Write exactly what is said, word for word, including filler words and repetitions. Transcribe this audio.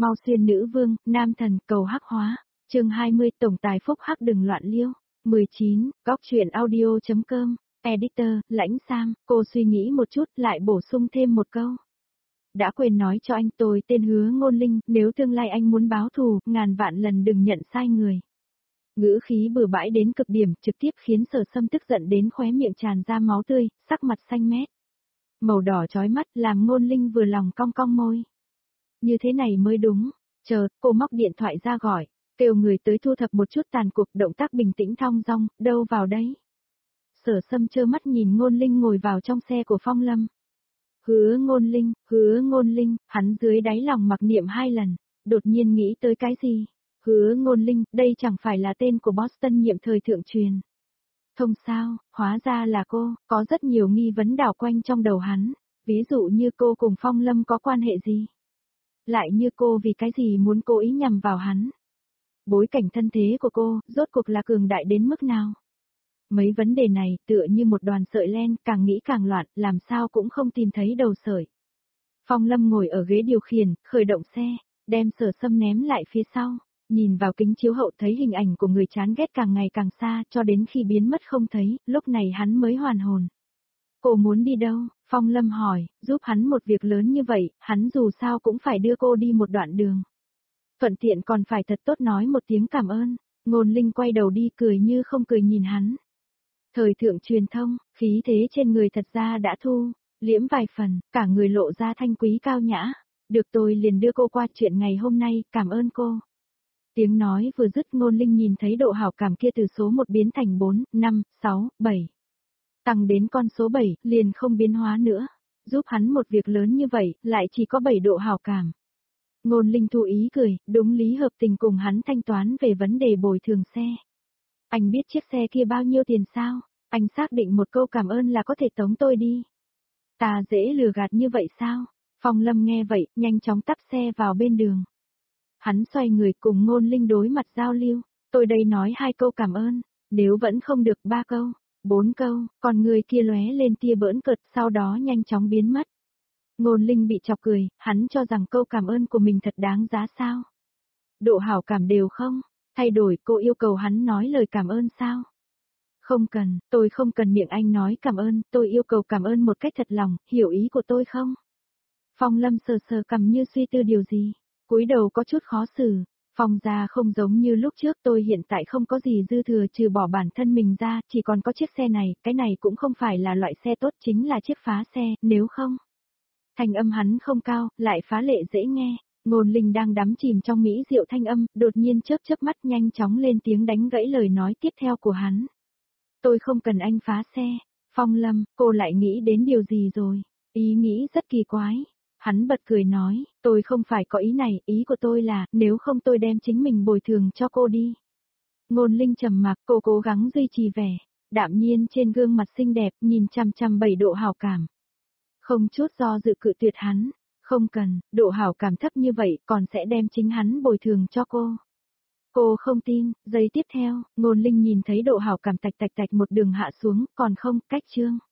Mau xuyên nữ vương, nam thần, cầu hắc hóa. Chương hai mươi, tổng tài phúc hắc đừng loạn liêu. mười chín, góc truyện audio.com, editor, Lãnh Sam, cô suy nghĩ một chút lại bổ sung thêm một câu. Đã quên nói cho anh tôi tên Hứa Ngôn Linh, nếu tương lai anh muốn báo thù, ngàn vạn lần đừng nhận sai người. Ngữ khí bừa bãi đến cực điểm, trực tiếp khiến Sở Sâm tức giận đến khóe miệng tràn ra máu tươi, sắc mặt xanh mét. Màu đỏ chói mắt làm Ngôn Linh vừa lòng cong cong môi. Như thế này mới đúng. Chờ, cô móc điện thoại ra gọi, kêu người tới thu thập một chút tàn cuộc, động tác bình tĩnh thong dong, đâu vào đấy. Sở Sâm trơ mắt nhìn Ngôn Linh ngồi vào trong xe của Phong Lâm. Hứa Ngôn Linh, Hứa Ngôn Linh, hắn dưới đáy lòng mặc niệm hai lần, đột nhiên nghĩ tới cái gì? Hứa Ngôn Linh, đây chẳng phải là tên của Boston nhiệm thời thượng truyền. Thông sao, hóa ra là cô, có rất nhiều nghi vấn đảo quanh trong đầu hắn, ví dụ như cô cùng Phong Lâm có quan hệ gì? Lại như cô vì cái gì muốn cố ý nhằm vào hắn? Bối cảnh thân thế của cô, rốt cuộc là cường đại đến mức nào? Mấy vấn đề này tựa như một đoàn sợi len, càng nghĩ càng loạn, làm sao cũng không tìm thấy đầu sợi. Phong Lâm ngồi ở ghế điều khiển, khởi động xe, đem Sở Sâm ném lại phía sau, nhìn vào kính chiếu hậu thấy hình ảnh của người chán ghét càng ngày càng xa, cho đến khi biến mất không thấy, lúc này hắn mới hoàn hồn. Cô muốn đi đâu? Phong Lâm hỏi, giúp hắn một việc lớn như vậy, hắn dù sao cũng phải đưa cô đi một đoạn đường. Thuận tiện còn phải thật tốt nói một tiếng cảm ơn. Ngôn Linh quay đầu đi cười như không cười nhìn hắn. Thời thượng truyền thông, khí thế trên người thật ra đã thu, liễm vài phần, cả người lộ ra thanh quý cao nhã. Được tôi liền đưa cô qua chuyện ngày hôm nay, cảm ơn cô. Tiếng nói vừa dứt Ngôn Linh nhìn thấy độ hảo cảm kia từ số một biến thành bốn, năm, sáu, bảy. Tăng đến con số bảy, liền không biến hóa nữa. Giúp hắn một việc lớn như vậy, lại chỉ có bảy độ hảo cảm. Ngôn Linh thu ý cười, đúng lý hợp tình cùng hắn thanh toán về vấn đề bồi thường xe. Anh biết chiếc xe kia bao nhiêu tiền sao? Anh xác định một câu cảm ơn là có thể tống tôi đi. Ta dễ lừa gạt như vậy sao? Phong Lâm nghe vậy, nhanh chóng tắt xe vào bên đường. Hắn xoay người cùng Ngôn Linh đối mặt giao lưu. Tôi đây nói hai câu cảm ơn, nếu vẫn không được ba câu, bốn câu, còn người kia lóe lên tia bỡn cợt sau đó nhanh chóng biến mất. Ngôn Linh bị chọc cười, hắn cho rằng câu cảm ơn của mình thật đáng giá sao? Độ hảo cảm đều không? Thay đổi cô yêu cầu hắn nói lời cảm ơn sao? Không cần, tôi không cần miệng anh nói cảm ơn, tôi yêu cầu cảm ơn một cách thật lòng, hiểu ý của tôi không? Phong Lâm sờ sờ cằm như suy tư điều gì, cúi đầu có chút khó xử. Phong gia không giống như lúc trước, tôi hiện tại không có gì dư thừa trừ bỏ bản thân mình ra, chỉ còn có chiếc xe này, cái này cũng không phải là loại xe tốt, chính là chiếc phá xe, nếu không. Thanh âm hắn không cao, lại phá lệ dễ nghe. Ngôn Linh đang đắm chìm trong mỹ diệu thanh âm, đột nhiên chớp chớp mắt nhanh chóng lên tiếng đánh gãy lời nói tiếp theo của hắn. Tôi không cần anh phá xe. Phong Lâm, cô lại nghĩ đến điều gì rồi? Ý nghĩ rất kỳ quái. Hắn bật cười nói, tôi không phải có ý này, ý của tôi là, nếu không tôi đem chính mình bồi thường cho cô đi. Ngôn Linh trầm mặc, cô cố gắng duy trì vẻ đạm nhiên trên gương mặt xinh đẹp, nhìn chằm chằm bảy độ hảo cảm. Không chút do dự cự tuyệt hắn, không cần, độ hảo cảm thấp như vậy còn sẽ đem chính hắn bồi thường cho cô. Cô không tin, giây tiếp theo, Ngôn Linh nhìn thấy độ hảo cảm tạch tạch tạch một đường hạ xuống, còn không, cách chương.